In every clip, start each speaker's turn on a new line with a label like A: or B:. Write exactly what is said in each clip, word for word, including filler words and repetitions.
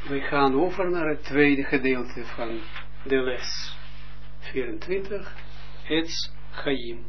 A: We gaan over naar het tweede gedeelte van de les vierentwintig, Etz Chaim.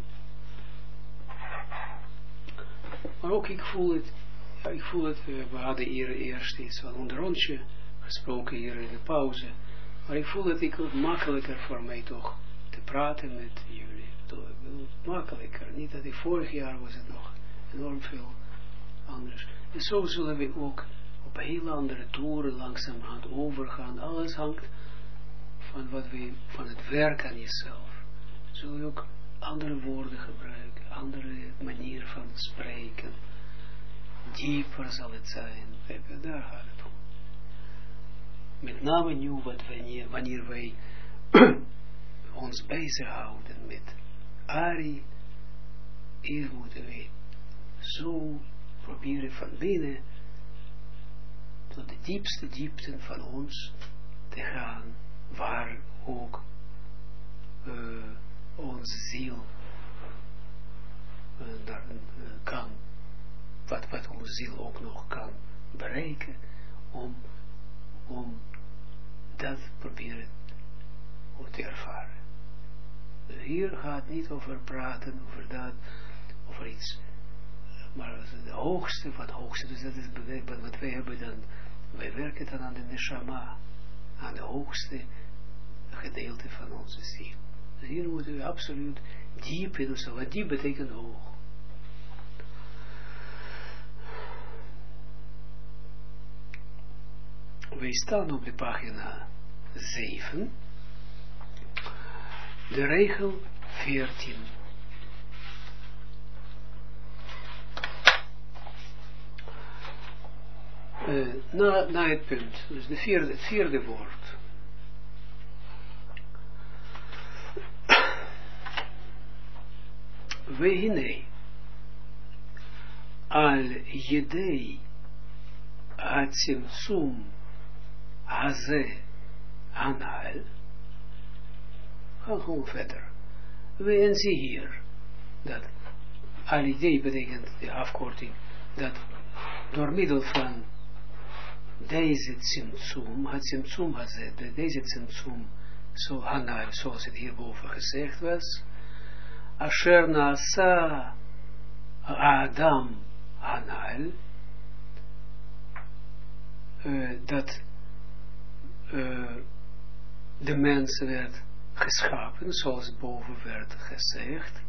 A: Maar ook ik voel het, ja, ik voel het, we hadden hier eerst iets van een rondje gesproken hier in de pauze, maar ik voel dat ik het makkelijker voor mij toch te praten met jullie. Makkelijker, niet dat ik vorig jaar was het nog enorm veel anders. En zo zullen we ook op hele andere toeren langzamerhand overgaan. Alles hangt van wat we, van het werk aan jezelf. Zul je ook andere woorden gebruiken, andere manier van spreken. Dieper zal het zijn. Daar gaat het om. Met name nu wat wanneer, wanneer wij ons bezighouden met Ari, hier moeten we zo proberen van binnen tot de diepste diepten van ons te gaan, waar ook uh, onze ziel uh, daar, uh, kan, wat, wat onze ziel ook nog kan bereiken, om, om dat proberen te ervaren. Hier gaat niet over praten, over dat, over iets, maar de hoogste van het hoogste, dus dat is wat wij hebben dan, wij werken dan aan de neshama, aan de hoogste gedeelte van onze ziel. Dus hier moeten we absoluut diep in onszelf, wat diep betekent hoog. Wij staan op de pagina zeven, de regel veertien. Uh, na, na het punt, dus de vierde, het vierde woord. Vehine al jedei hatzimtzum haze anal. Ga gewoon verder. We en zie hier dat al jedei betekent de afkorting dat door middel van deze tzimtzum, het tzimtzum hazet, deze tzimtzum, zo hanal, zoals het hierboven gezegd was, asher naasa Adam hanal, uh, dat uh, de mens werd geschapen, zoals het boven werd gezegd,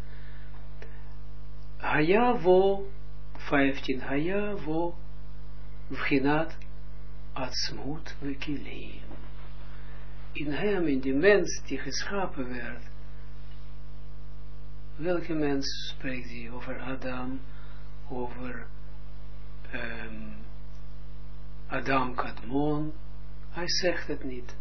A: hayavo, vijftien, hayavo, vchinat, Atzmut vekilim. In hem, in die mens die geschapen werd. Welke mens spreekt hij over Adam, over um, Adam Kadmon? Hij zegt het niet.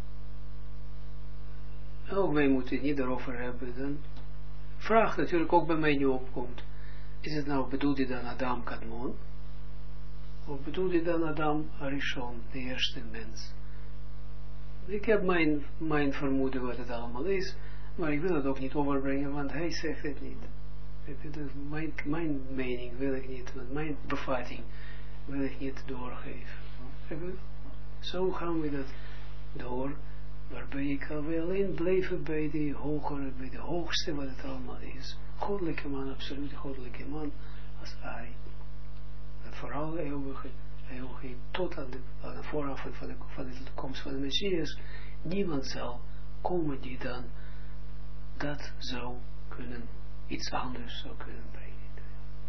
A: Ook wij moeten het niet erover hebben. Dan vraag natuurlijk ook bij mij nu opkomt. Is het nou, bedoelt hij dan Adam Kadmon? Of bedoel je dan Adam Arishon, de eerste mens? Ik heb mijn, mijn vermoeden wat het allemaal is, maar ik wil het ook niet overbrengen, want hij zegt het niet. Mijn, mijn mening wil ik niet, mijn bevatting wil ik niet doorgeven. Zo gaan we dat door, waarbij ik alweer alleen blijven bij de hogere, bij de hoogste wat het allemaal is. Goddelijke man, absoluut goddelijke man, als hij. Vooral eeuwige, eeuwige, tot aan de, aan de vooraf van de, van de komst van de Messias, niemand zal komen die dan dat zou kunnen, iets anders zou kunnen brengen.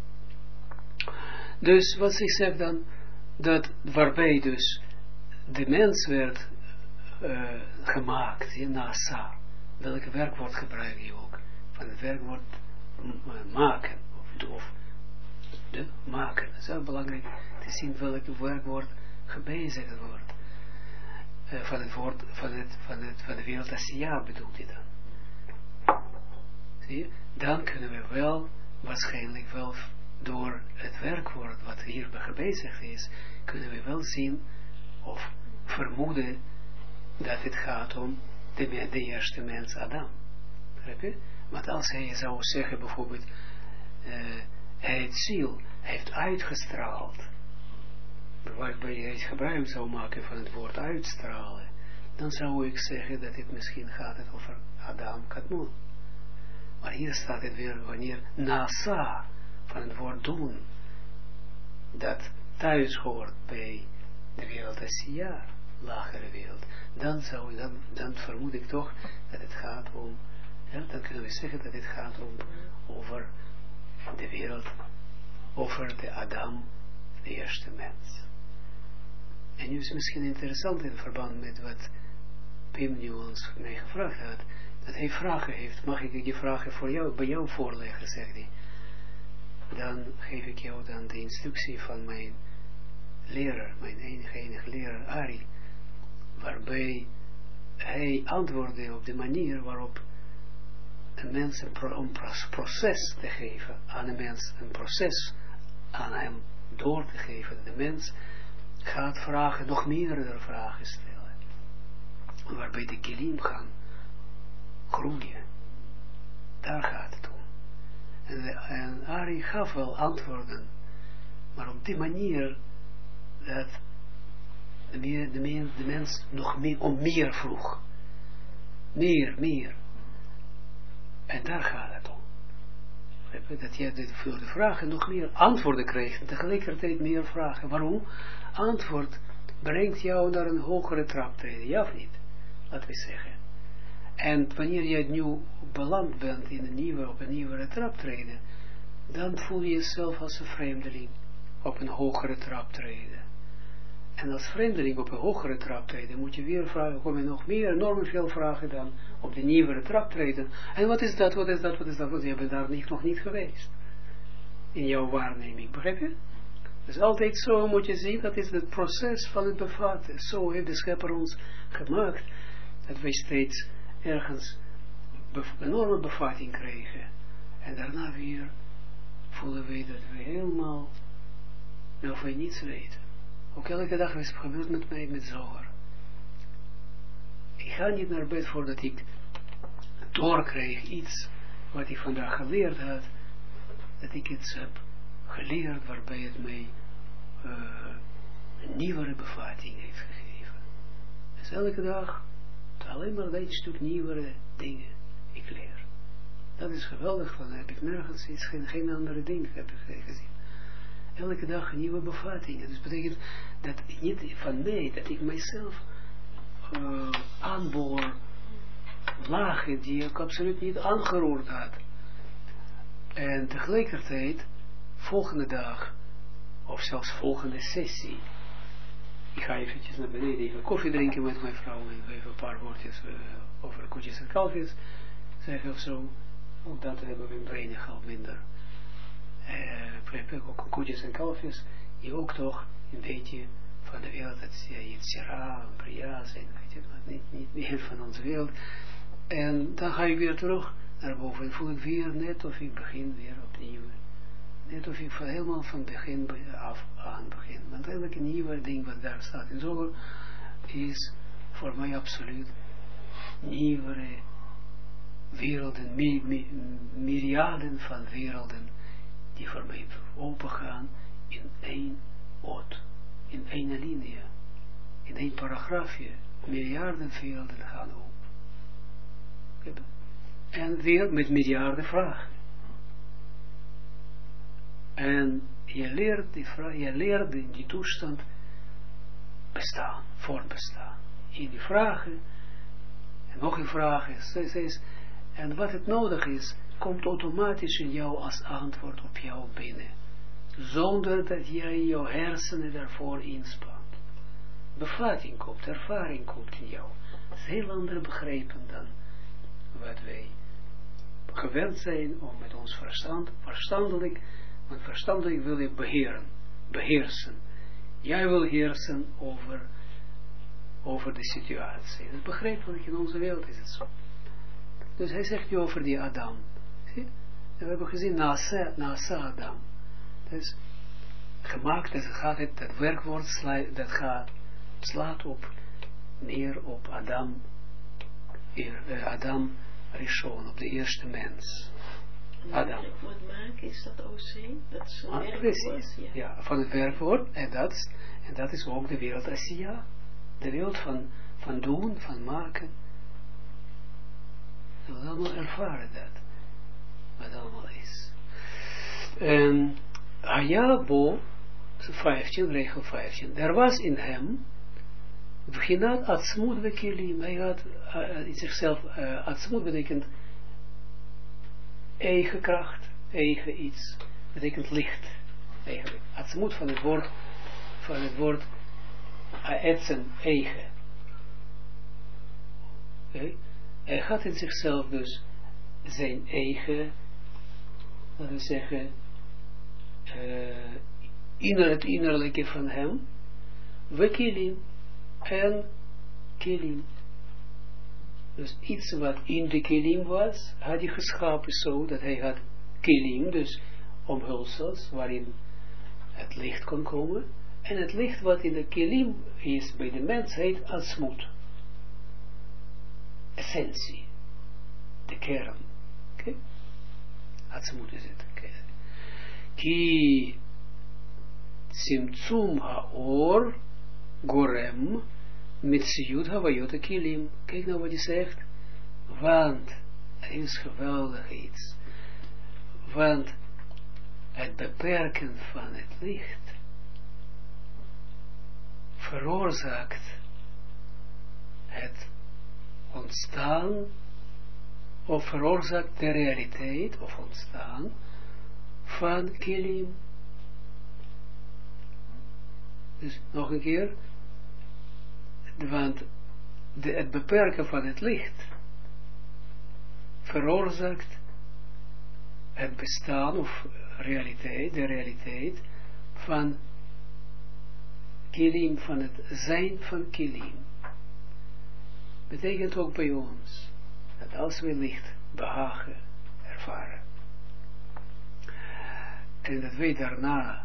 A: Dus wat ik zeg dan, dat waarbij dus de mens werd uh, gemaakt, in Nasa, welke werkwoord gebruik je ook, van het werkwoord maken, of, of de maken. Het is heel belangrijk te zien welke werkwoord gebezigd wordt. Uh, van het woord, van het, van het, van de wereld als ja bedoelt hij dan. Zie je? Dan kunnen we wel, waarschijnlijk wel door het werkwoord wat hier gebezigd is, kunnen we wel zien of vermoeden dat het gaat om de, de eerste mens Adam. Begrijp je? Want als hij zou zeggen bijvoorbeeld, uh, hij het ziel heeft uitgestraald waarbij je het gebruik zou maken van het woord uitstralen, dan zou ik zeggen dat het misschien gaat het over Adam Kadmon. Maar hier staat het weer wanneer nasa van het woord doen, dat thuis hoort bij de wereld Asiya, lagere wereld, dan, zou, dan, dan vermoed ik toch dat het gaat om, ja, dan kunnen we zeggen dat het gaat om over de wereld, over de Adam, de eerste mens. En nu is het misschien interessant in verband met wat Pim nu ons mij gevraagd had, dat hij vragen heeft. Mag ik die vragen voor jou, bij jou voorleggen, zegt hij. Dan geef ik jou dan de instructie van mijn leraar, mijn enige enige leraar Ari, waarbij hij antwoordde op de manier waarop een mens een, pro, een proces te geven, aan een mens een proces aan hem door te geven. De mens gaat vragen, nog meerdere vragen stellen, waarbij de kilim gaan groeien. Daar gaat het om. En, de, en Ari gaf wel antwoorden, maar op die manier dat de, meer, de, meer, de mens nog meer, om meer vroeg. Meer, meer. En daar gaat het om. Dat je voor de vragen nog meer antwoorden krijgt en tegelijkertijd meer vragen. Waarom? Antwoord brengt jou naar een hogere traptreden, ja of niet? Laten we zeggen. En wanneer je nu beland bent in een nieuwe, op een nieuwere traptreden, dan voel je jezelf als een vreemdeling op een hogere traptreden. En als vreemdeling op een hogere traptreden moet je weer vragen, kom je nog meer, enorm veel vragen dan op de nieuwere traptreden. En wat is dat, wat is dat, wat is dat, want je bent daar niet, nog niet geweest. In jouw waarneming, begrijp je? Dus altijd zo moet je zien, dat is het proces van het bevatten. Zo heeft de schepper ons gemaakt, dat wij steeds ergens een enorme bevatting krijgen. En daarna weer voelen we dat we helemaal, of we niets weten. Ook elke dag is het gebeurd met mij, met Zohar. Ik ga niet naar bed voordat ik doorkreeg iets wat ik vandaag geleerd had, dat ik iets heb geleerd waarbij het mij uh, een nieuwere bevatting heeft gegeven. Dus elke dag alleen maar een stuk nieuwere dingen ik leer. Dat is geweldig, van heb ik nergens iets, geen, geen andere ding heb ik gezien. Elke dag een nieuwe bevatting. Dus betekent dat niet van mij, dat ik mijzelf uh, aanboor lagen die ik absoluut niet aangeroerd had. En tegelijkertijd, volgende dag, of zelfs volgende sessie, ik ga eventjes naar beneden, even koffie drinken met mijn vrouw en even een paar woordjes uh, over koetjes en kalfjes zeggen of zo. Ook dat hebben we in weinig al minder. Uh, ook koetjes en kalfjes, die ook toch een beetje van de wereld, dat je Yitzhira, Bria zijn, weet je, maar niet, niet meer van onze wereld. En dan ga ik weer terug naar boven en voel ik weer net of ik begin weer opnieuw. Net of ik van helemaal van begin af aan begin. Want elke nieuwe ding wat daar staat in Zohar is voor mij absoluut nieuwere werelden, mi, mi, myriaden van werelden die voor mij opengaan in één oot, in één linie, in één paragraafje. Miljarden werelden gaan open. En weer met miljarden vragen. En je leert die vraag, je leert in die toestand bestaan, voortbestaan. In die vragen, en nog een vraag is, is, en wat het nodig is, komt automatisch in jou als antwoord op jou binnen. Zonder dat jij jouw hersenen daarvoor inspant. Bevatting komt, ervaring komt in jou. Dat is heel ander begrepen dan wat wij gewend zijn om met ons verstand, verstandelijk, want verstandelijk wil je beheren, beheersen. Jij wil heersen over, over de situatie. Dat is begrijpelijk, in onze wereld is het zo. Dus hij zegt nu over die Adam. Zie? En we hebben gezien, Nasa, Nasa Adam. Dus gemaakt, dat gaat het, dat werkwoord sla, dat gaat, slaat op, neer op Adam, Adam Rishon, op de eerste mens.
B: Adam. Het woord maken, is dat O C? Dat is een
A: ah,
B: werkwoord. Ja.
A: ja, van het werkwoord. En dat, en dat is ook de wereld Asiya. De wereld van, van doen, van maken. We willen allemaal ervaren dat. Wat allemaal is. En Hayabo, vijftien, regel vijftien. Er was in hem Bchinat Atzmut Vekilim. Hij had uh, in zichzelf, uh, Atzmut betekent eigen kracht, eigen iets, betekent licht. Eigenlijk. Atzmut van het woord, van het woord Aetzen, eigen. Okay. Hij had in zichzelf dus zijn eigen, laten we zeggen, uh, inner, het innerlijke van hem, Vekilim. En kilim. Dus iets wat in de kilim was, had hij geschapen zo, dat hij had kilim, dus omhulsels, waarin het licht kon komen. En het licht wat in de kilim is bij de mens heet atzmut. Essentie. De kern. Oké? Okay? Atzmut is het. Okay. Ki tzimtzum haor Gorem, Mitsiut Havayot Kilim. Kijk nou wat hij zegt. Want, er is geweldig iets. Want, het beperken van het licht veroorzaakt het ontstaan, of veroorzaakt de realiteit, of ontstaan, van Kilim. Dus, nog een keer, want de, het beperken van het licht veroorzaakt het bestaan of realiteit, de realiteit van kilim, van het zijn van kilim. Betekent ook bij ons dat als we licht behagen ervaren en dat wij daarna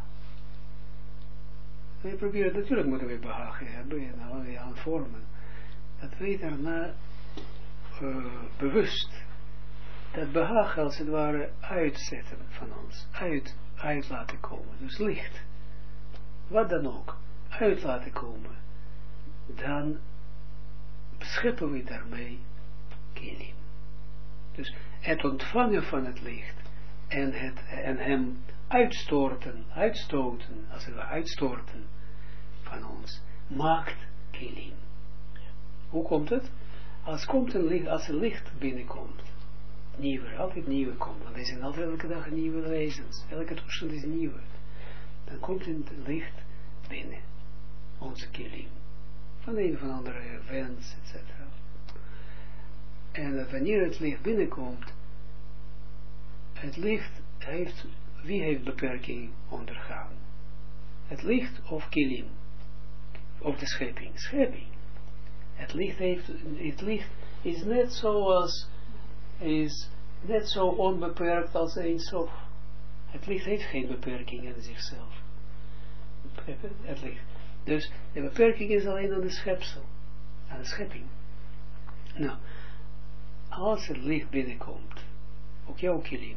A: we proberen, natuurlijk moeten we behagen hebben en allerlei aan vormen. Dat wij daarna uh, bewust dat behagen als het ware uitzetten van ons. Uit, uit laten komen. Dus licht. Wat dan ook. Uit laten komen. Dan scheppen we daarmee kilim. Dus het ontvangen van het licht en, het, en hem uitstorten, uitstoten, als het ware uitstorten van ons, maakt kilim. Hoe komt het? Als, komt een licht, als een licht binnenkomt, nieuwe, altijd nieuwe komt, want er zijn altijd elke dag nieuwe wezens, elke toestand is nieuw, dan komt het licht binnen, onze kilim, van een of andere wens, et cetera. En dat wanneer het licht binnenkomt, het licht heeft, wie heeft beperking ondergaan? Het licht of kilim? Of de schepping? Schepping. Het licht heeft, het licht is net zoals, is net zo onbeperkt als een sof. Het licht heeft geen beperking in zichzelf. Het licht. Dus de beperking is alleen aan de schepsel, aan de schepping. Nou, als het licht binnenkomt, ook jouw kilim,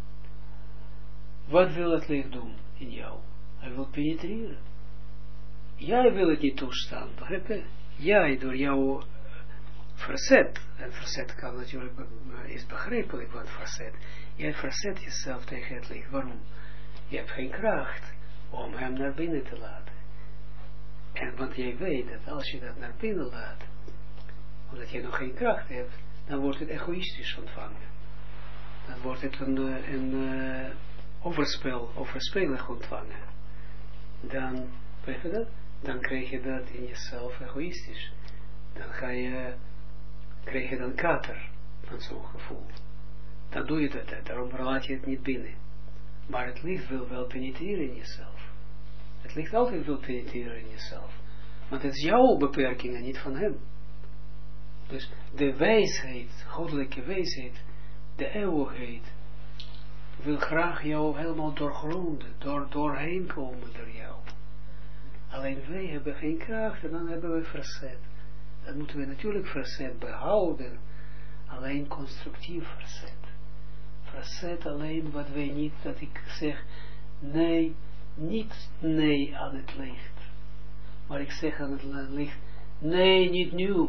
A: wat wil het licht doen in jou? Hij wil penetreren. Jij wil het niet toestaan, begrijp je? Jij door jouw verzet, en verzet kan natuurlijk, is begrijpelijk wat verzet. Jij verzet jezelf tegen het licht. Waarom? Je hebt geen kracht om hem naar binnen te laten. En want jij weet dat als je dat naar binnen laat, omdat je nog geen kracht hebt, dan wordt het egoïstisch ontvangen. Dan wordt het een, een uh, overspel, overspelig ontvangen. Dan, weet je dat? Dan krijg je dat in jezelf egoïstisch. Dan ga je, krijg je dan kater van zo'n gevoel. Dan doe je dat, daarom laat je het niet binnen. Maar het licht wil wel penetreren in jezelf. Het licht altijd wil penetreren in jezelf. Want het is jouw beperkingen, niet van hem. Dus de wijsheid, goddelijke wijsheid, de eeuwigheid, wil graag jou helemaal doorgronden, door, doorheen komen door jou. Alleen wij hebben geen kracht en dan hebben we verzet. Dan moeten we natuurlijk verzet behouden, alleen constructief verzet. facet alleen wat wij niet, dat ik zeg, nee, niet nee aan het licht. Maar ik zeg aan het licht, nee, niet nieuw.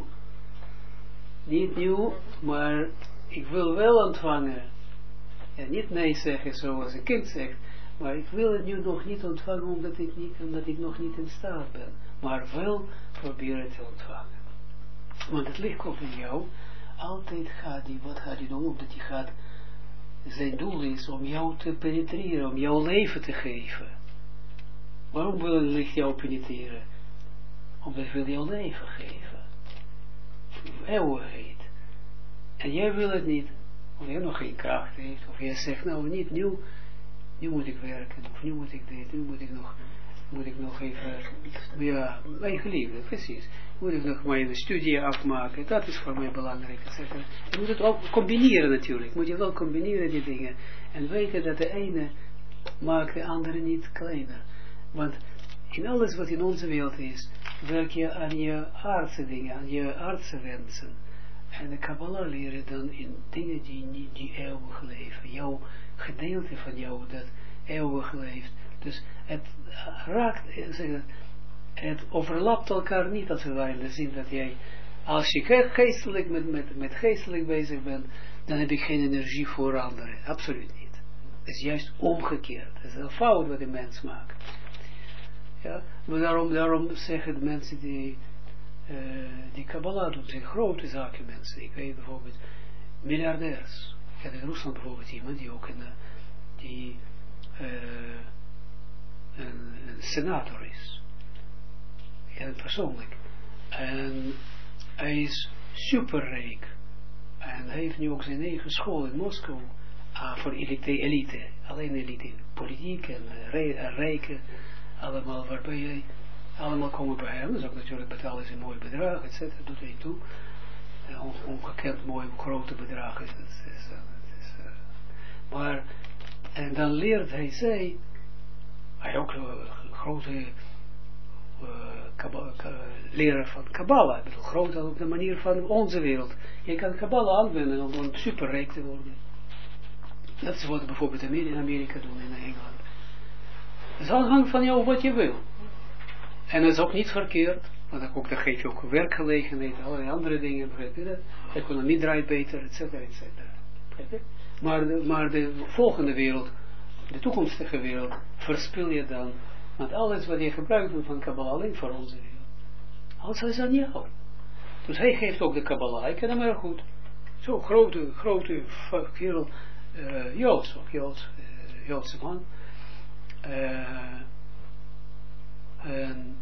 A: Niet nieuw, maar ik wil wel ontvangen. Ja, niet nee zeggen zoals een kind zegt, maar ik wil het nu nog niet ontvangen omdat ik, niet, omdat ik nog niet in staat ben. Maar wel proberen te ontvangen. Want het licht komt in jou, altijd gaat hij, wat gaat hij doen? Omdat hij gaat, zijn doel is om jou te penetreren, om jouw leven te geven. Waarom wil het licht jou penetreren? Omdat hij wil jouw leven geven. Eeuwigheid. En jij wil het niet, of jij nog geen kracht heeft, of jij zegt, nou niet, nu, nu moet ik werken, of nu moet ik dit, nu moet ik nog, moet ik nog even, ja, mijn geliefde, precies. Moet ik nog mijn studie afmaken, dat is voor mij belangrijk. Je moet het ook combineren natuurlijk, moet je wel combineren die dingen. En weten dat de ene maakt de andere niet kleiner. Want in alles wat in onze wereld is, werk je aan je aardse dingen, aan je aardse wensen. En de Kabbalah leren dan in dingen die niet, die eeuwig leven. Jouw gedeelte van jou dat eeuwig leeft. Dus het raakt, zeg het, het overlapt elkaar niet als het ware in de zin dat jij, als je geestelijk met, met, met geestelijk bezig bent, dan heb je geen energie voor anderen. Absoluut niet. Het is juist omgekeerd. Het is een fout wat de mens maakt. Ja, maar daarom, daarom zeggen de mensen die uh, die Kabbalah doen, zijn grote zaken mensen. Ik weet bijvoorbeeld miljardairs. Ik heb in Rusland bijvoorbeeld iemand die ook een, die, uh, een, een senator is. Ik ken het persoonlijk. En hij is superrijk. En hij heeft nu ook zijn eigen school in Moskou. Ah, voor elite, elite. Alleen elite. Politiek en uh, rijken. Allemaal waarbij jij, allemaal komen bij hem, dus ook natuurlijk betalen ze een mooi bedrag, et cetera, doet hij toe. Uh, on, ongekend mooi, grote bedragen. Dat is, is, uh, is, uh, maar, en dan leert hij zij, hij ook uh, grote uh, kabba, uh, leraar van Kabbalah, ik bedoel, groot op de manier van onze wereld. Je kan Kabbalah aanwenden om, om superrijk te worden. Dat is wat bijvoorbeeld in Amerika doen, in Engeland. Het hangt van jou wat je wil. En dat is ook niet verkeerd, want dan, ook, dan geef je ook werkgelegenheid, allerlei andere dingen, begrijp je dat? De economie draait beter, et cetera, et cetera. Maar de, maar de volgende wereld, de toekomstige wereld, verspil je dan, want alles wat je gebruikt doet van Kabbalah, alleen voor onze wereld. Alles is aan jou. Dus hij geeft ook de Kabbalah, ik ken hem heel goed. Zo'n grote, grote kerel, uh, Joods, ook Joods, uh, Joodse man. Uh, en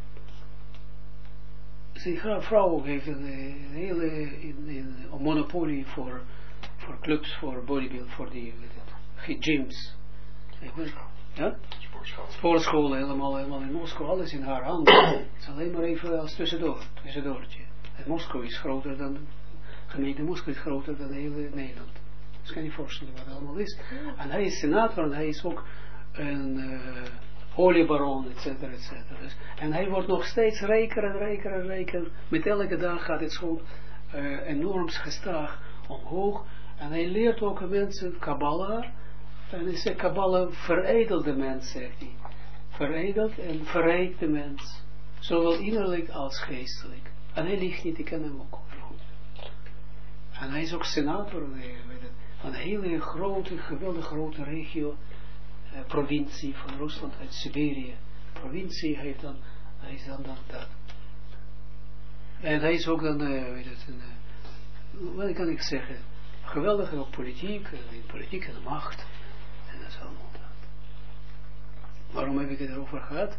A: zijn vrouw heeft een, een hele een, een monopolie voor, voor clubs, voor bodybuilding, voor die het, gyms. Ja? Sportschool. Sportscholen, helemaal, helemaal in Moskou, alles in haar hand. Het is alleen maar even als tussendoor, tussendoortje. En Moskou is groter dan, gemeente Moskou is groter dan hele Nederland. Dus kan je je voorstellen wat het allemaal is. En hij is senator en hij is ook een uh, oliebaron, et cetera, et cetera. Dus, en hij wordt nog steeds rijker en rijker en rijker. Met elke dag gaat het zo uh, enorm gestaag omhoog. En hij leert ook mensen Kabbalah. En hij zegt Kabbalah veredelt de mens, zegt hij. Veredelt en verrijkt de mens. Zowel innerlijk als geestelijk. En hij ligt niet, ik ken hem ook goed. En hij is ook senator van een hele grote, geweldig grote regio. Uh, provincie van Rusland uit Siberië. Provincie heeft dan, hij is dan dat. dat. En hij is ook dan, uh, weet het, een, uh, wat kan ik zeggen, geweldige politiek, uh, politiek en macht. En dat is allemaal dat. Waarom heb ik het erover gehad?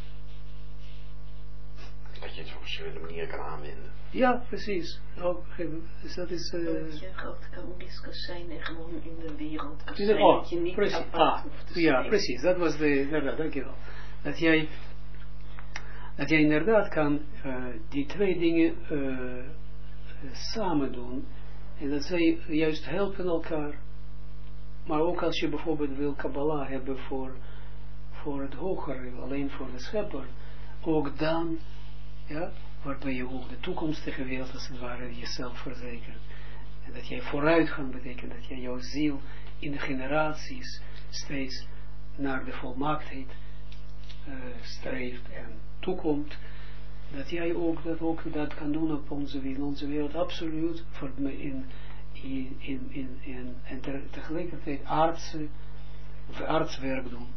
C: Dat je het op verschillende manieren kan aanwenden.
A: Ja, precies. Oh, dus dat is... Uh,
B: dat je groot kabbalistisch kan zijn en gewoon in de wereld kan
A: de,
B: zijn.
A: oh,
B: dat je niet
A: precies,
B: apart
A: ah,
B: hoeft te
A: ja,
B: zijn.
A: precies. Dat was de... Inderdaad, dankjewel. Dat jij... Dat jij inderdaad kan uh, die twee dingen uh, samen doen. En dat zij juist helpen elkaar. Maar ook als je bijvoorbeeld wil Kabbalah hebben voor, voor het hogere, alleen voor de schepper. Ook dan... Ja, waarbij je ook de toekomstige wereld als het ware jezelf verzekert. En dat jij vooruitgang betekent, dat jij jouw ziel in de generaties steeds naar de volmaaktheid uh, streeft en toekomt, dat jij ook dat, ook dat kan doen op onze wereld, onze wereld absoluut voor me in, in, in, in, in en ter, tegelijkertijd aardse, of aardswerk doen.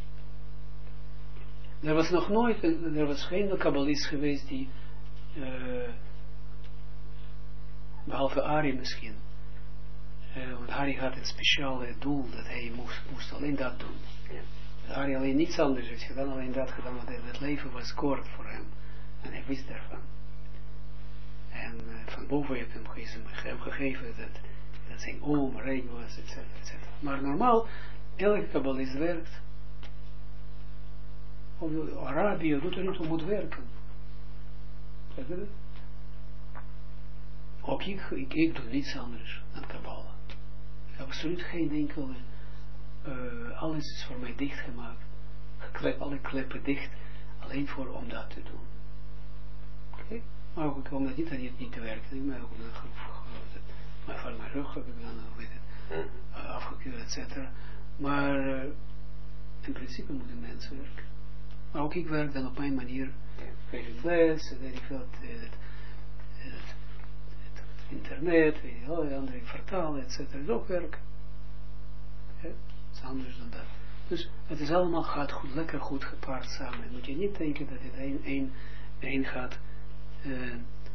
A: Er was nog nooit, er was geen kabbalist geweest die, uh, behalve Ari misschien, uh, want Ari had een speciale doel dat hij moest, moest alleen dat doen. Ja. Ari alleen niets anders heeft gedaan, alleen dat gedaan, want het leven was kort voor hem. En hij wist daarvan. En uh, van boven heeft hem, hem gegeven dat, dat zijn oom rijk was, et cetera, et cetera. Maar normaal, elke kabbalist werkt. Of Arabië doet er niet om moet werken. Kijk je dat? Ook ik, ik, ik doe niets anders dan Kabbalah. Ik heb absoluut geen enkele, uh, alles is voor mij dichtgemaakt. Geklep, alle kleppen dicht, alleen voor om dat te doen. Oké? Okay? Maar ook om dat niet, niet, niet te werken. Ik ben ook maar van mijn rug heb ik dan weet het, uh, afgekeurd, et cetera. Maar uh, in principe moeten mensen werken. Maar ook ik werk dan op mijn manier. Geef ik les, weet ik veel, het, het, het, het internet, weet ik wel, andere vertalen, et cetera. Het is ook werk. Ja, het is anders dan dat. Dus het is allemaal gaat goed, lekker goed gepaard samen. Moet je niet denken dat het één, één, één gaat, uh,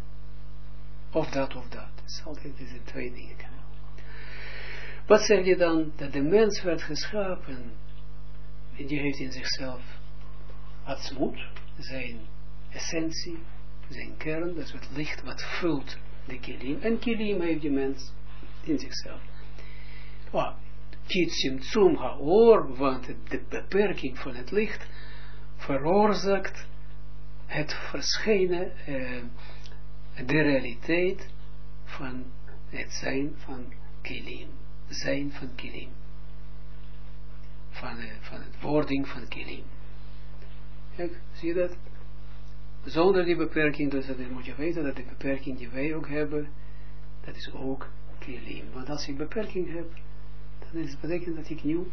A: of dat of dat. Het is altijd deze twee dingen. Wat zeg je dan? Dat de mens werd geschapen, en die heeft in zichzelf atzmut, zijn essentie, zijn kern, dat is het licht wat vult de kilim. En kilim heeft de mens in zichzelf. Oh, kitsim tsum haor, want de beperking van het licht veroorzaakt het verschijnen, eh, de realiteit van het zijn van kilim. Zijn van kilim. Van, uh, van het wording van kilim. Kijk, zie je dat? Zonder die beperking, dus dat moet je weten dat de beperking die wij ook hebben, dat is ook kilim. Want als ik beperking heb, dan is het betekent dat ik nu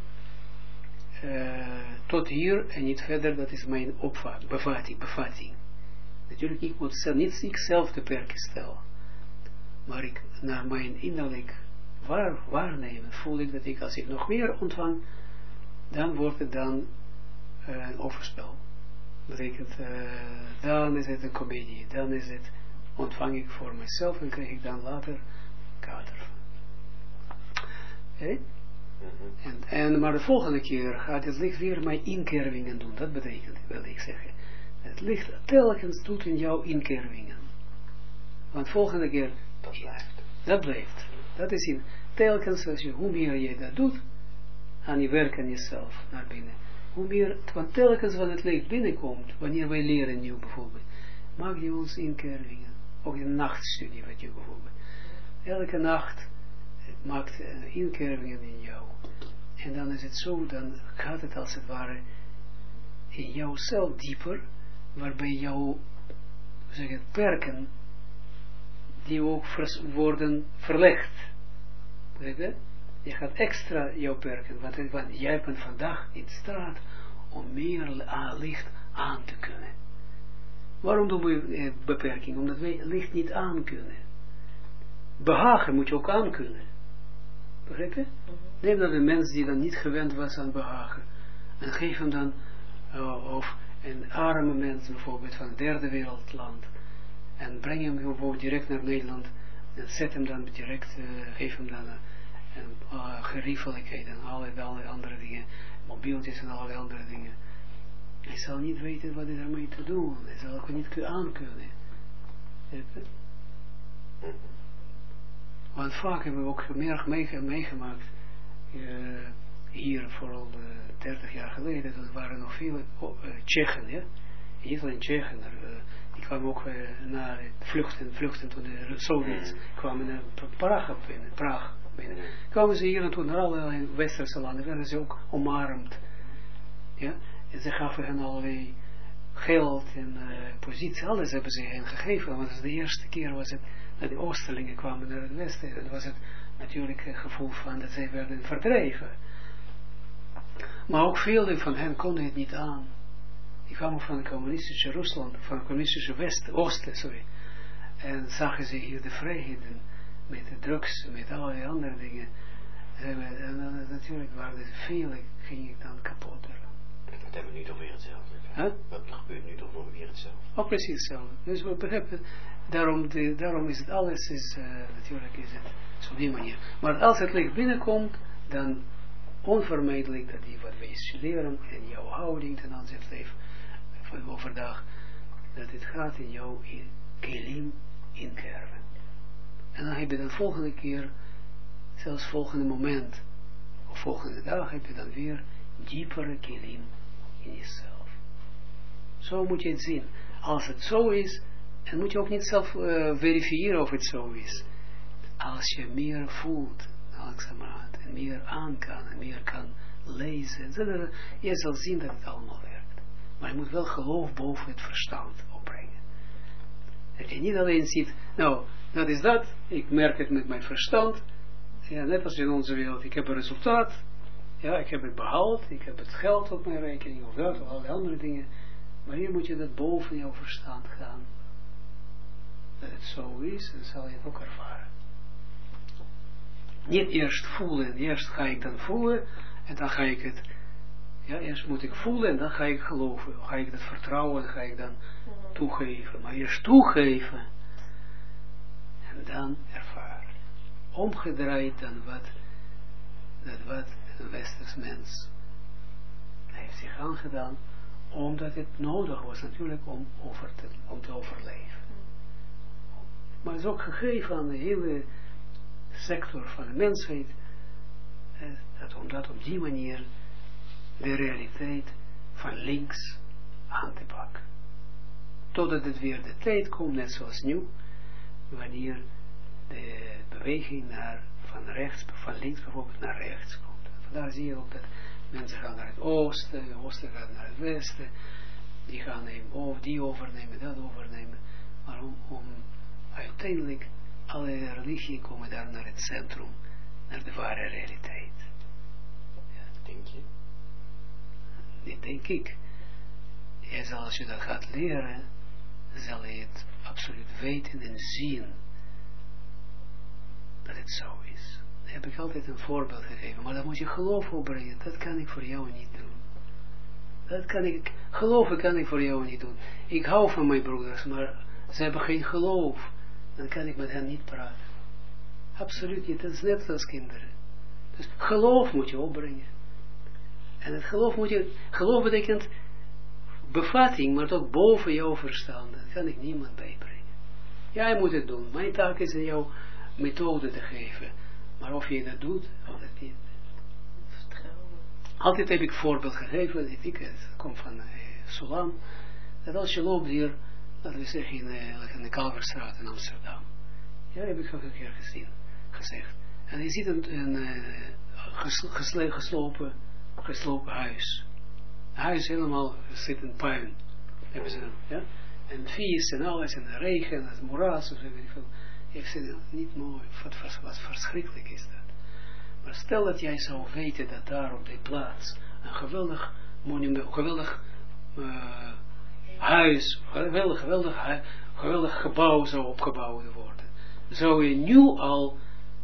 A: uh, tot hier en niet verder, dat is mijn opvatting, bevatting, bevatting. Natuurlijk, ik moet zelf, niet ik zelf de perken stellen, maar ik naar mijn innerlijk waar, waarnemen, voel ik dat ik, als ik nog meer ontvang, dan wordt het dan uh, een overspel. Dat betekent, uh, dan is het een komedie, dan is het, ontvang ik voor mezelf en krijg ik dan later kater. Okay? Mm-hmm. en, en, maar de volgende keer gaat het licht weer mijn inkervingen doen, dat betekent, wil ik zeggen. Het licht telkens doet in jouw inkervingen. Want volgende keer,
C: dat blijft.
A: Dat blijft. Dat is in, telkens als je, hoe meer je dat doet, aan je werk aan jezelf naar binnen. Hoe meer, want telkens wat het licht binnenkomt, wanneer wij leren nu bijvoorbeeld, maak je ons inkervingen. Ook de nachtstudie wat je bijvoorbeeld. Elke nacht maakt uh, inkervingen in jou. En dan is het zo, dan gaat het als het ware in jouzelf dieper, waarbij jouw, zeg het, perken, die ook vers, worden verlegd. Weet je? Je gaat extra jouw perken, want, want jij bent vandaag in staat om meer licht aan te kunnen. Waarom doen we eh, beperking? Omdat wij licht niet aan kunnen. Behagen moet je ook aan kunnen. Begrijp je? Neem dan een mens die dan niet gewend was aan behagen. En geef hem dan, uh, of een arme mens bijvoorbeeld van een derde wereldland. En breng hem gewoon direct naar Nederland. En zet hem dan direct, uh, geef hem dan uh, en uh, geriefelijkheid en allerlei andere dingen, mobieltjes en allerlei andere dingen. Hij zal niet weten wat hij ermee te doen. Hij zal ook niet aankunnen. Want vaak hebben we ook meer meegemaakt, uh, hier vooral uh, dertig jaar geleden, dat waren nog veel uh, Tsjechen, ja. Niet alleen Tsjechen, uh, die kwamen ook uh, naar vluchten, vluchten toen de Sovjets kwamen naar Praag binnen, Praag binnen. Kwamen ze hier en toen naar allerlei westerse landen, werden ze ook omarmd. Ja? En ze gaven hen allerlei geld en uh, positie, alles hebben ze hen gegeven, want de eerste keer was het, dat de Oosterlingen kwamen naar het westen, en was het natuurlijk een gevoel van dat zij werden verdreven. Maar ook velen van hen konden het niet aan. Die kwamen van het communistische Rusland, van het communistische Westen, Oosten, sorry. En zagen ze hier de vrijheden met de drugs, met allerlei andere dingen. En, en, en natuurlijk waren er vele, ging ik dan kapot eraan.
C: Dat hebben we nu toch weer hetzelfde.
A: Huh?
C: Dat gebeurt nu toch weer hetzelfde.
A: Oh, precies hetzelfde. Dus we begrijpen, daarom, de, daarom is het alles, is, uh, natuurlijk is het zo op die manier. Maar als het licht binnenkomt, dan onvermijdelijk dat die wat wij studeren en jouw houding ten aanzien van het leven van overdag, dat het gaat in jouw in kelim inkerven. En dan heb je dan volgende keer, zelfs volgende moment, of volgende dag, heb je dan weer diepere kelim in jezelf. Zo moet je het zien. Als het zo is, en moet je ook niet zelf uh, verifiëren of het zo is. Als je meer voelt, langzamerhand, en meer aan kan, en meer kan lezen, etcetera, je zal zien dat het allemaal werkt. Maar je moet wel geloof boven het verstand opbrengen. Dat je niet alleen ziet, nou, dat is dat, ik merk het met mijn verstand, ja, net als in onze wereld, ik heb een resultaat, ja, ik heb het behaald, ik heb het geld op mijn rekening, of dat, of alle andere dingen, maar hier moet je dat boven jouw verstand gaan. Dat het zo is, dan zal je het ook ervaren. Niet eerst voelen, eerst ga ik dan voelen, en dan ga ik het, ja, eerst moet ik voelen, en dan ga ik geloven, ga ik dat vertrouwen, ga ik dan toegeven, maar eerst toegeven, en dan ervaren. Omgedraaid dan wat, dat wat een westers mens heeft zich aangedaan, omdat het nodig was natuurlijk om, over te, om te overleven. Maar het is ook gegeven aan de hele sector van de mensheid, eh, dat omdat op die manier de realiteit van links aan te pakken. Totdat het weer de tijd komt, net zoals nu, wanneer de beweging naar, van rechts, van links bijvoorbeeld naar rechts komt. Vandaar zie je ook dat mensen gaan naar het oosten, de oosten gaat naar het westen, die gaan nemen, of die overnemen, dat overnemen, maar om, om uiteindelijk alle religieën komen daar naar het centrum, naar de ware realiteit. Ja.
C: Denk je?
A: Dit denk ik. Ja, zal, als je dat gaat leren, zal je het absoluut weten en zien dat het zo is. Daar heb ik altijd een voorbeeld gegeven, maar dan moet je geloof opbrengen. Dat kan ik voor jou niet doen. Dat kan ik, geloven kan ik voor jou niet doen. Ik hou van mijn broeders, maar ze hebben geen geloof. Dan kan ik met hen niet praten. Absoluut niet, dat is net als kinderen. Dus geloof moet je opbrengen. En het geloof moet je, geloof betekent bevatting, maar toch boven jouw verstand. Dat kan ik niemand bijbrengen. Jij moet het doen. Mijn taak is aan jou methode te geven. Maar of je dat doet, altijd niet.
B: Vertrouwen.
A: Altijd heb ik voorbeeld gegeven, dat ik, het komt van uh, Sulam, dat als je loopt hier, laten we zeggen in, uh, in de Kalverstraat in Amsterdam. Ja, heb ik ook een keer gezien, gezegd. En je ziet een, een uh, geslo, geslo, geslopen, geslopen huis. Het huis helemaal zit in puin. Hebben ze dan, ja? En vies en alles, en de regen, en het moeras, of zo weet ik veel. Ik vind het niet mooi, wat, wat, wat verschrikkelijk is dat. Maar stel dat jij zou weten dat daar op die plaats een geweldig monument, geweldig uh, huis, geweldig, geweldig, hu geweldig gebouw zou opgebouwd worden. Zou je nu al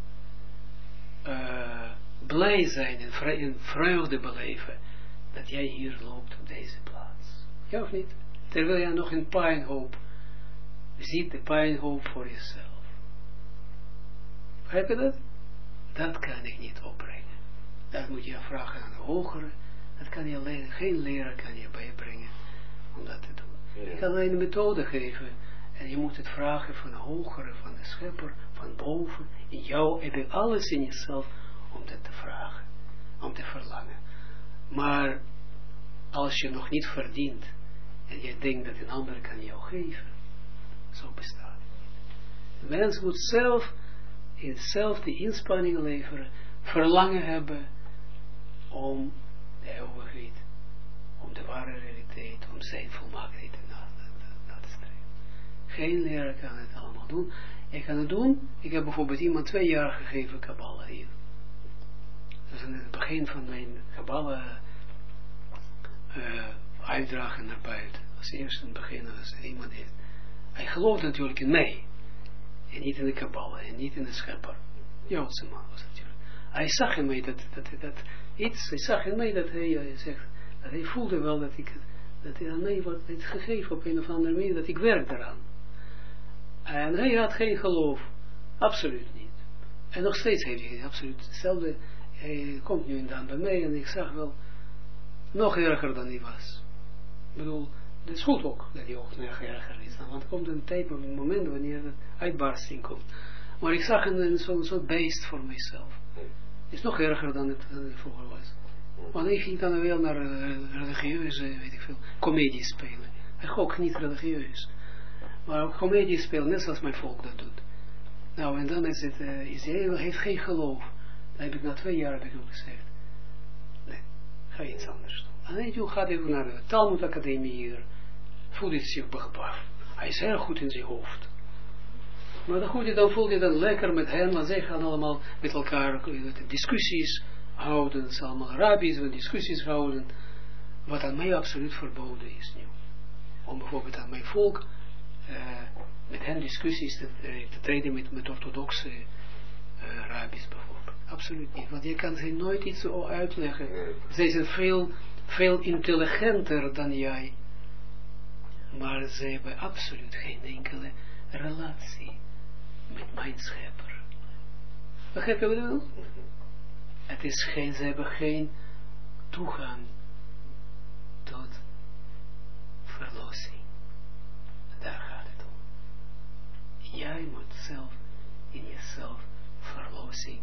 A: uh, blij zijn en, vre en vreugde beleven dat jij hier loopt op deze plaats. Ja of niet? Terwijl jij nog een puinhoop ziet, de puinhoop voor jezelf. Begrijp je dat? Dat kan ik niet opbrengen. Dat moet je vragen aan de hogere. Dat kan je alleen, geen leraar kan je bijbrengen om dat te doen. Ja. Ik kan alleen een methode geven. En je moet het vragen van de hogere, van de schepper, van boven. In jou heb je alles in jezelf om dat te vragen. Om te verlangen. Maar als je nog niet verdient en je denkt dat een ander kan jou geven, zo bestaat het. De mens moet zelf in zelf die inspanningen leveren, verlangen hebben om de eeuwigheid, om de ware realiteit, om zijn volmaaktheid na te streven. Geen leraar kan het allemaal doen. Ik kan het doen. Ik heb bijvoorbeeld iemand twee jaar gegeven Kabbalah hier. Dus in het begin van mijn Kabbalah uh, uitdragen naar buiten. Als eerste in het begin, als iemand heeft. Hij gelooft natuurlijk in mij. En niet in de Kabbalah. En niet in de schepper. Joodse man was natuurlijk. Hij zag in mij dat, dat, dat iets. Hij zag in mij dat hij, hij zegt. Dat hij voelde wel dat ik. Dat hij aan mij wat heeft gegeven op een of andere manier. Dat ik werk eraan. En hij had geen geloof. Absoluut niet. En nog steeds heeft hij absoluut hetzelfde. Hij komt nu en dan bij mij. En ik zag wel. Nog erger dan hij was. Ik bedoel. Het is goed ook dat hij ook nog erger is. Want er komt een tijd, een moment wanneer het uitbarsting komt. Maar ik zag een, zo'n soort beest voor mezelf. Het is nog erger dan het, dan het vroeger was. Want ik ging dan wel naar uh, religieuze, weet ik veel, comedie spelen. Ik ook niet religieus. Maar ook comedie spelen, net zoals mijn volk dat doet. Nou, en dan is het, uh, is hij heeft geen geloof. Dan heb ik na twee jaar heb ik ook gezegd. Nee, ga iets anders doen. En hij gaat even naar de Talmud Academie hier. Voelt hij zich begbaar. Hij is heel goed in zijn hoofd. Maar dan, goed, dan voelt hij dan lekker met hen, want zij gaan allemaal met elkaar discussies houden. Ze allemaal rabbis en discussies houden. Wat aan mij absoluut verboden is nu. Om bijvoorbeeld aan mijn volk uh, met hen discussies te, uh, te treden met, met orthodoxe uh, rabbis bijvoorbeeld. Absoluut niet. Want je kan ze nooit iets uitleggen. Zij zijn veel, veel intelligenter dan jij. Maar ze hebben absoluut geen enkele relatie met mijn schepper. Begrijp je wat ik bedoel? Het is geen, ze hebben geen toegang tot verlossing. Daar gaat het om. Jij moet zelf in jezelf verlossing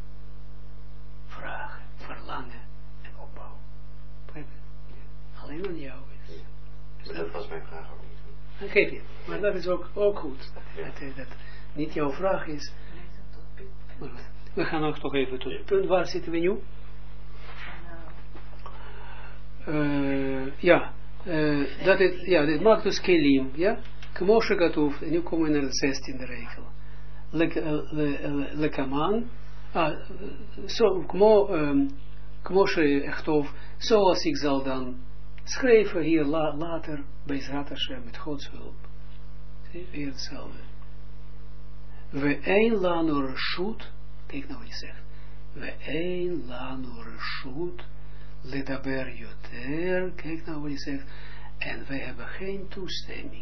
A: vragen, verlangen en opbouwen. Begrijp je? Alleen aan jou is.
C: Maar dat was mijn vraag ook niet.
A: Dat geef je. Maar dat is ook, ook goed.
C: Ja.
A: Dat, dat niet jouw vraag is. Maar we gaan nog toch even tot het punt. Waar zitten we nu? Uh, ja. Uh, dat het, ja, dit maakt dus kelim. Ja. Kmoshe Gatuf. En nu komen we naar de zestiende regel. Lekaman. Ah, zo, Kmoshe Echtov. Zoals ik zal dan schrijven hier la, later bij Zrat Hashem met Gods hulp. Zie, weer hetzelfde. We een lanu reshut, kijk nou wat je zegt. We een lanu reshut, ledaber yoter, kijk nou wat je zegt. En we hebben geen toestemming.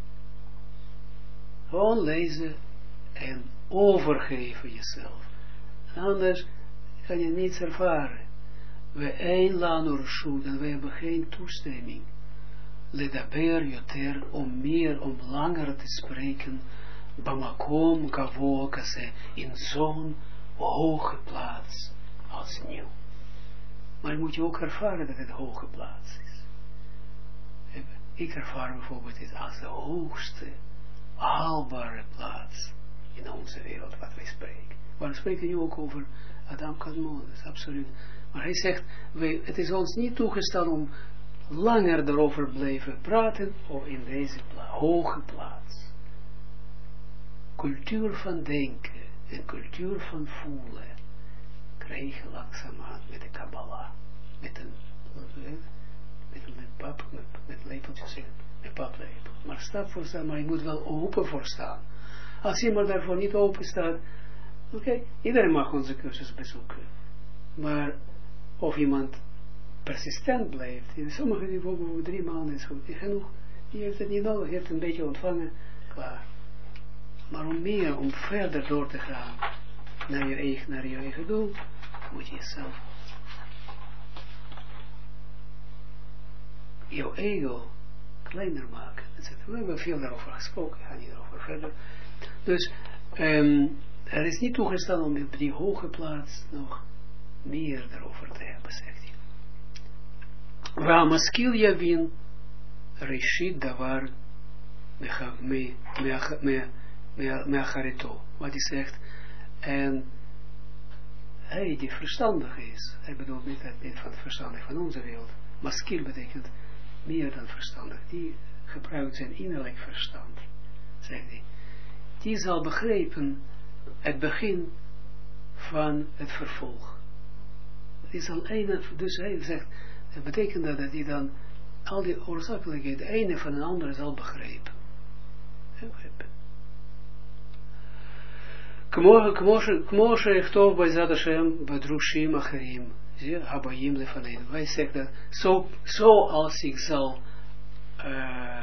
A: Gewoon lezen en overgeven jezelf. Anders kan je niets ervaren. We een lanu reshut, en we hebben geen toestemming. Ledaber yoter, om meer, om langer te spreken. Bamakom gavokase, in zo'n hoge plaats als nieuw. Maar moet je ook ervaren dat het een hoge plaats is. Ik ervaar bijvoorbeeld dit als de hoogste, haalbare plaats in onze wereld wat wij spreken. Maar we spreken nu ook over Adam Kadmon, dat is absoluut. Maar hij zegt, wij, het is ons niet toegestaan om langer erover blijven praten, of in deze pla hoge plaats. Cultuur van denken en cultuur van voelen krijg je langzaamaan met de Kabbalah, met een met een met pap, met, met lepeltjes, met paplepel. Maar stap voor stap, maar je moet wel open voor staan. Als iemand daarvoor niet open staat, oké, okay, iedereen mag onze cursus bezoeken. Maar of iemand persistent blijft, in sommige die bijvoorbeeld drie maanden is goed, genoeg, die heeft het niet nodig, die heeft een beetje ontvangen, klaar. Maar om meer, om verder door te gaan naar je eigen, naar je eigen doel, moet je jezelf, jouw ego kleiner maken. We hebben veel daarover gesproken, ik ga niet erover verder. Dus um, er is niet toegestaan om op die hoge plaats nog meer daarover te hebben, zegt hij. Ramaskil Yavin Reshit Davar me me Meacharito, wat hij zegt, en hij die verstandig is, hij bedoelt niet, niet van verstandig van onze wereld, maskil betekent meer dan verstandig, die gebruikt zijn innerlijk verstand, zegt hij, die zal begrijpen het begin van het vervolg. Die zal een, dus hij zegt, het betekent dat, dat hij dan al die oorzakelijkheid, de ene van de andere zal begrijpen. Kmo shechtov b'ezrat Hashem b'drushim acherim, habayim lefaneinu. Wij zeggen dat, zo, zo als ik zal, uh,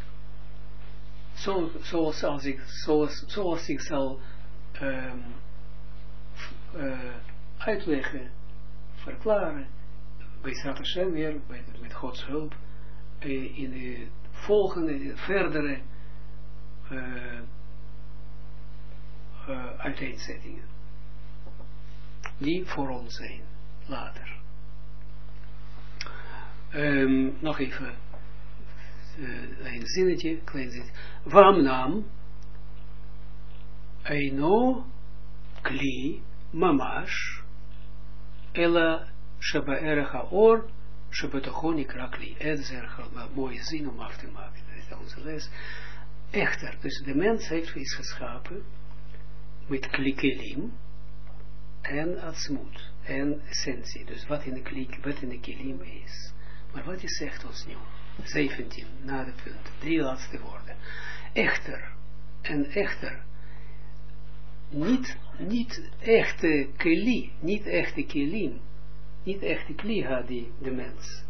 A: zo, zoals als ik, zoals, zoals ik zal um, uh, uitleggen, verklaren, b'ezrat Hashem weer, met, met Gods hulp, uh, in de volgende, verdere uh, Uh, uiteenzettingen die voor ons zijn later. Um, nog even uh, een zinnetje, klein zinnetje. Vamnam eino kli mamash ela sheba erech haor shebetocho nikra kli. Het is erg een mooie zin om af te maken. Dat is onze les. Echter, dus de mens heeft iets geschapen met klikelim en atzmut en essentie. Dus wat in de klik, wat in de kelim is. Maar wat is zegt ons nu? zeventien, na de punt. Drie laatste woorden. Echter, en echter, niet, niet echte keli, niet echte kelim, niet echte kli had die, de mens.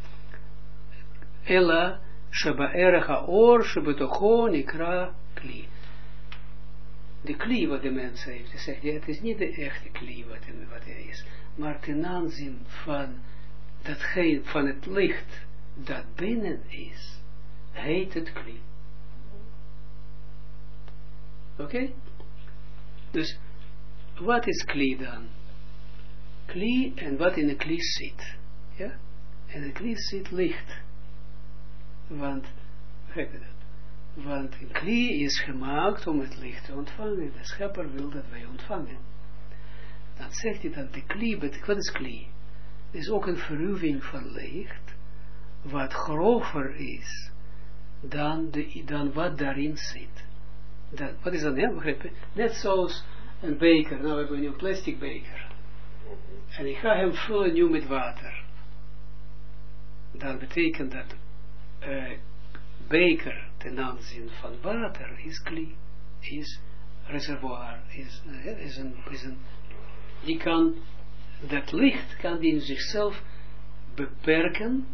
A: Ella, sheba erech haor, shebetocho nikra kli. De kli wat de mens heeft, hij zegt, ja, het is niet de echte kli wat, wat hij is, maar ten aanzien van, datgene, van het licht dat binnen is, heet het kli. Oké? Okay? Dus, wat is kli dan? Kli en wat in de kli zit. Ja? En de kli zit licht. Want, kijk dat. Want een kli is gemaakt om het licht te ontvangen. De schepper wil dat wij ontvangen. Dan zegt hij dat de kli, wat is kli? Het is ook een verruwing van licht, wat grover is dan, de, dan wat daarin zit. Dat, wat is dat, ja, begrepen? Net zoals een beker. Nou, we hebben nu een plastic beker. En ik ga hem vullen nu met water. Dan betekent dat uh, beker ten aanzien van water is kli, is reservoir, is, uh, is, een, is een, die kan, dat licht kan die in zichzelf beperken,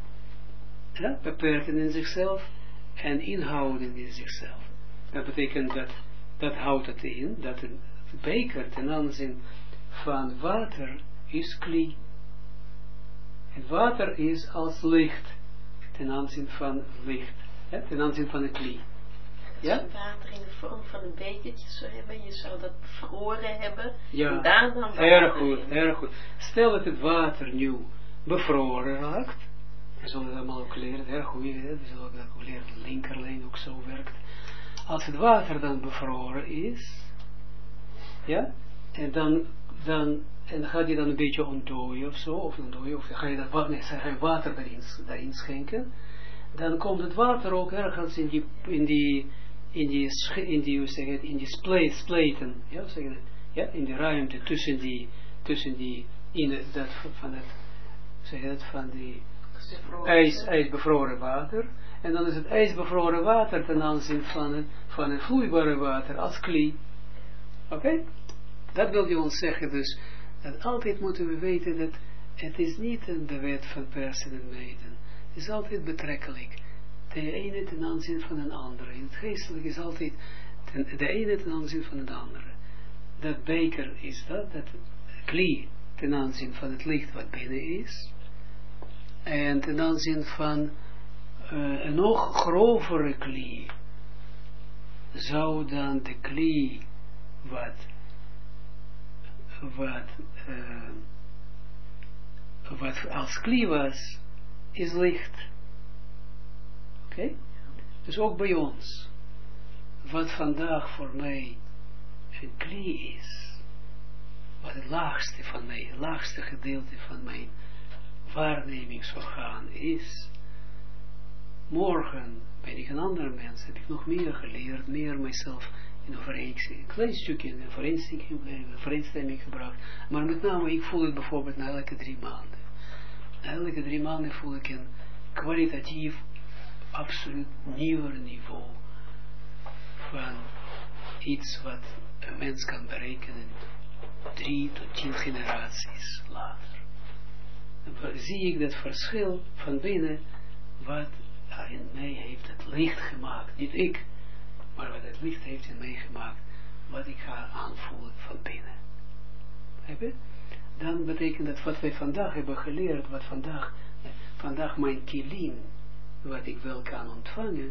A: ja, beperken in zichzelf en inhouden in zichzelf. Dat betekent dat, dat houdt het in, dat een beker ten aanzien van water is kli. En water is als licht ten aanzien van licht. Ja, ten aanzien van het kli.
B: Ja? Als je water in de vorm van een bekertje zou hebben, je zou dat bevroren hebben.
A: Ja,
B: en daar dan
A: erg goed, in. erg goed. Stel dat het water nu bevroren raakt. We zullen dat allemaal ook leren, erg goed, we zullen dat ook leren, de linkerlijn ook zo werkt. Als het water dan bevroren is, ja, en dan, dan, en dan gaat je dan een beetje ontdooien of zo, of ontdooien, of ga je, dat, nee, ga je water daarin, daarin schenken, dan komt het water ook ergens in die, in die, in die, in die, hoe zeg het, in die spleet, spleten, ja, zeg het, ja, in de ruimte tussen die, tussen die, in het, dat, van het, zeg het, van die ijs, ijsbevroren water, en dan is het ijsbevroren water ten aanzien van het, van het vloeibare water als kli. Oké? Okay? Dat wil je ons zeggen, dus, dat altijd moeten we weten dat het is niet de wet van persen en meten. Het is altijd betrekkelijk. De ene ten aanzien van een andere. In het geestelijk is altijd ten, de ene ten aanzien van de andere. Dat beker is dat, dat kli ten aanzien van het licht wat binnen is. En ten aanzien van uh, een nog grovere kli zou dan de kli wat wat uh, wat als kli was, is licht. Oké? Okay? Dus ook bij ons. Wat vandaag voor mij een kli is, wat het laagste van mij, het laagste gedeelte van mijn waarnemingsorgaan is, morgen ben ik een ander mens, heb ik nog meer geleerd, meer mijzelf in overeenstemming, een klein stukje in overeenstemming gebracht, maar met name, ik voel het bijvoorbeeld na elke drie maanden. Na elke drie maanden voel ik een kwalitatief, absoluut nieuwer niveau van iets wat een mens kan berekenen drie tot tien generaties later. Dan zie ik dat verschil van binnen, wat in mij heeft het licht gemaakt, niet ik, maar wat het licht heeft in mij gemaakt, wat ik ga aanvoelen van binnen. Dan betekent dat wat wij vandaag hebben geleerd, wat vandaag, vandaag mijn kilim, wat ik wel kan ontvangen,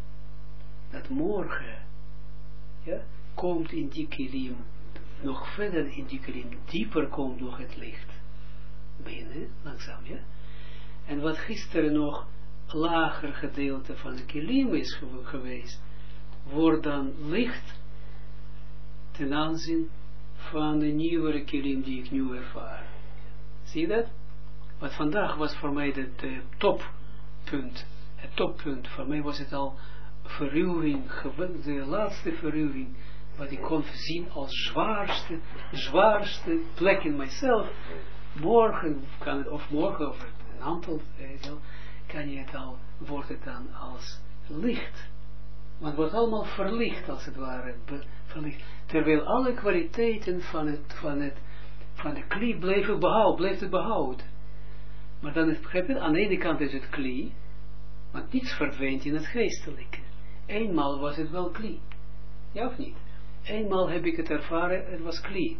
A: dat morgen, ja, komt in die kilim, nog verder in die kilim, dieper komt nog het licht binnen, langzaam, ja. En wat gisteren nog lager gedeelte van de kilim is geweest, wordt dan licht ten aanzien van de nieuwere kilim die ik nu ervaar. Zie je dat? Wat vandaag was voor mij het uh, toppunt. Het toppunt. Voor mij was het al verruwing, de laatste verruwing, wat ik kon zien als zwaarste, zwaarste plek in mijzelf. Morgen kan het, of morgen, of een aantal, eh, kan je het al, wordt het dan als licht. Want het wordt allemaal verlicht, als het ware, verlicht. Terwijl alle kwaliteiten van het, van het, van de kli bleven behouden, bleef het behouden. Maar dan is het, aan de ene kant is het kli, want niets verdwijnt in het geestelijke. Eenmaal was het wel kli. Ja of niet? Eenmaal heb ik het ervaren, het was kli.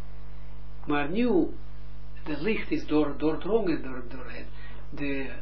A: Maar nu, het licht is door, doordrongen door, door het. De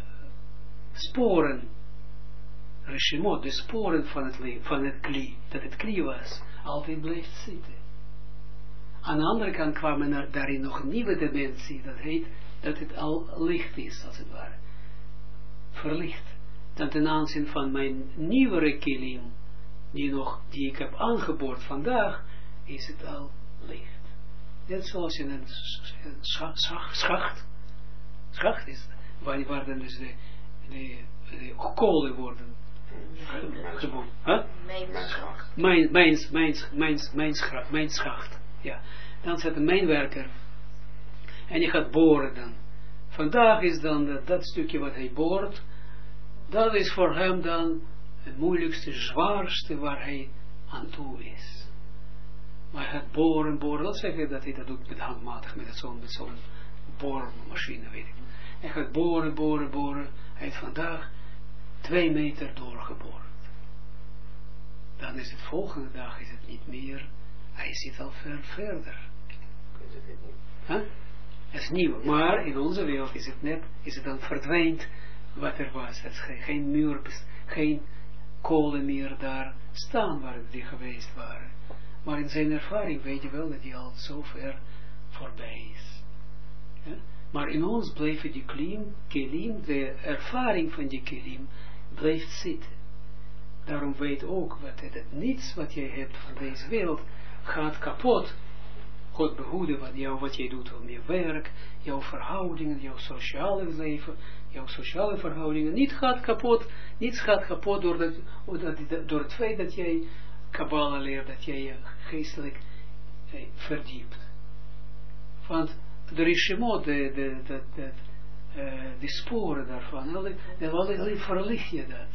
A: sporen, reshimot, de sporen van het, van het kli, dat het kli was, altijd bleef zitten. Aan de andere kant kwamen er daarin nog een nieuwe dimensie, dat heet, dat het al licht is, als het ware. Verlicht. Dan ten aanzien van mijn nieuwere kilim, die, nog, die ik heb aangeboord vandaag, is het al licht. Net zoals in een schacht, schacht, schacht is, waar, waar dan dus de, de, de kolen worden geboren. Huh? Mijn, mijn, mijn, mijn, mijn, schacht, mijn schacht. Ja. Dan zit een mijnwerker en die gaat boren dan. Vandaag is dan dat, dat stukje wat hij boort, dat is voor hem dan het moeilijkste, zwaarste waar hij aan toe is. Maar hij gaat boren, boren, dat zeg je dat hij dat doet met handmatig, met zo'n met zo'n boormachine, weet ik. Hij gaat boren, boren, boren. Hij heeft vandaag twee meter doorgeboord. Dan is het volgende dag is het niet meer. Hij zit al ver verder. Huh? Het is nieuw, maar in onze wereld is het net, is het dan verdwijnt wat er was. Het is geen, geen muur, geen kolen meer daar staan waar die geweest waren. Maar in zijn ervaring weet je wel dat hij al zo ver voorbij is. Ja? Maar in ons bleef die klim, kelim, de ervaring van die kelim, blijft zitten. Daarom weet ook wat het, het niets wat jij hebt van deze wereld gaat kapot. God behoede wat, jou, wat jij doet om je werk, jouw verhoudingen, jouw sociale leven, jouw sociale verhoudingen. Niet gaat kapot, niets gaat kapot door, dat, door het feit dat jij Kabbalah leert, dat jij je geestelijk eh, verdiept. Want de rishimot, de, de, de, de, uh, de sporen daarvan, alleen, alleen verlicht je dat.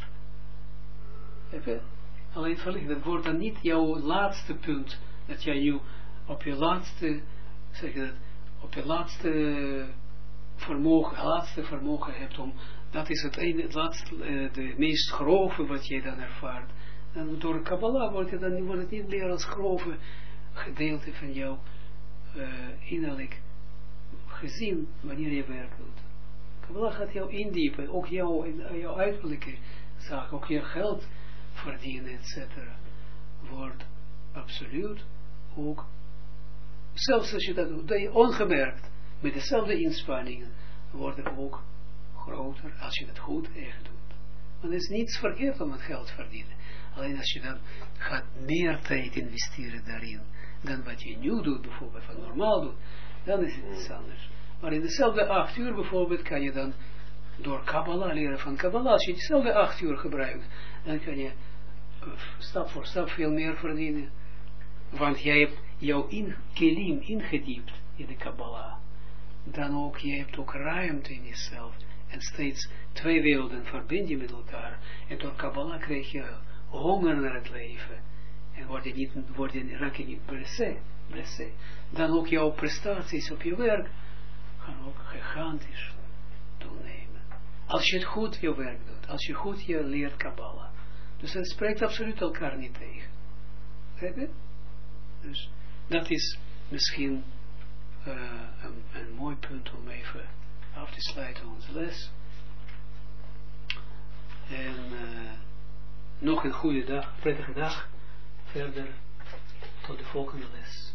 A: Even? Alleen verlicht, dat wordt dan niet jouw laatste punt, dat jij nu op je laatste, zeg je dat, op je laatste vermogen, laatste vermogen hebt om, dat is het ene, het laatste, uh, de meest grove wat jij dan ervaart. En door Kabbalah wordt het dan wordt het niet meer als grove gedeelte van jouw uh, innerlijk gezien wanneer je werk doet. Kabbalah gaat jou indiepen, ook jouw, jouw uiterlijke zaken, ook je geld verdienen, et cetera, wordt absoluut ook, zelfs als je dat doet, ongemerkt, met dezelfde inspanningen, worden ook groter als je het goed echt doet. Want er is niets verkeerd om het geld te verdienen. Alleen als je dan gaat meer tijd investeren daarin, dan wat je nu doet, bijvoorbeeld, wat normaal doet, dan is het iets anders. Maar in dezelfde acht uur bijvoorbeeld, kan je dan door Kabbalah leren van Kabbalah, als je dezelfde acht uur gebruikt, dan kan je stap voor stap veel meer verdienen. want jij hebt jouw in, kelim ingediept in de Kabbalah, dan ook, je hebt ook ruimte in jezelf, en steeds twee werelden verbind je met elkaar, en door Kabbalah krijg je honger naar het leven, en word je niet, word je, raak je niet blessé, blessé. Dan ook jouw prestaties op je werk gaan ook gigantisch toenemen. Als je het goed je werk doet, als je goed je leert Kabbalah. Dus het spreekt absoluut elkaar niet tegen. Heb je? Dus dat is misschien uh, een, een mooi punt om even af te sluiten onze les. En uh, nog een goede dag, prettige dag. Verder tot de volgende les.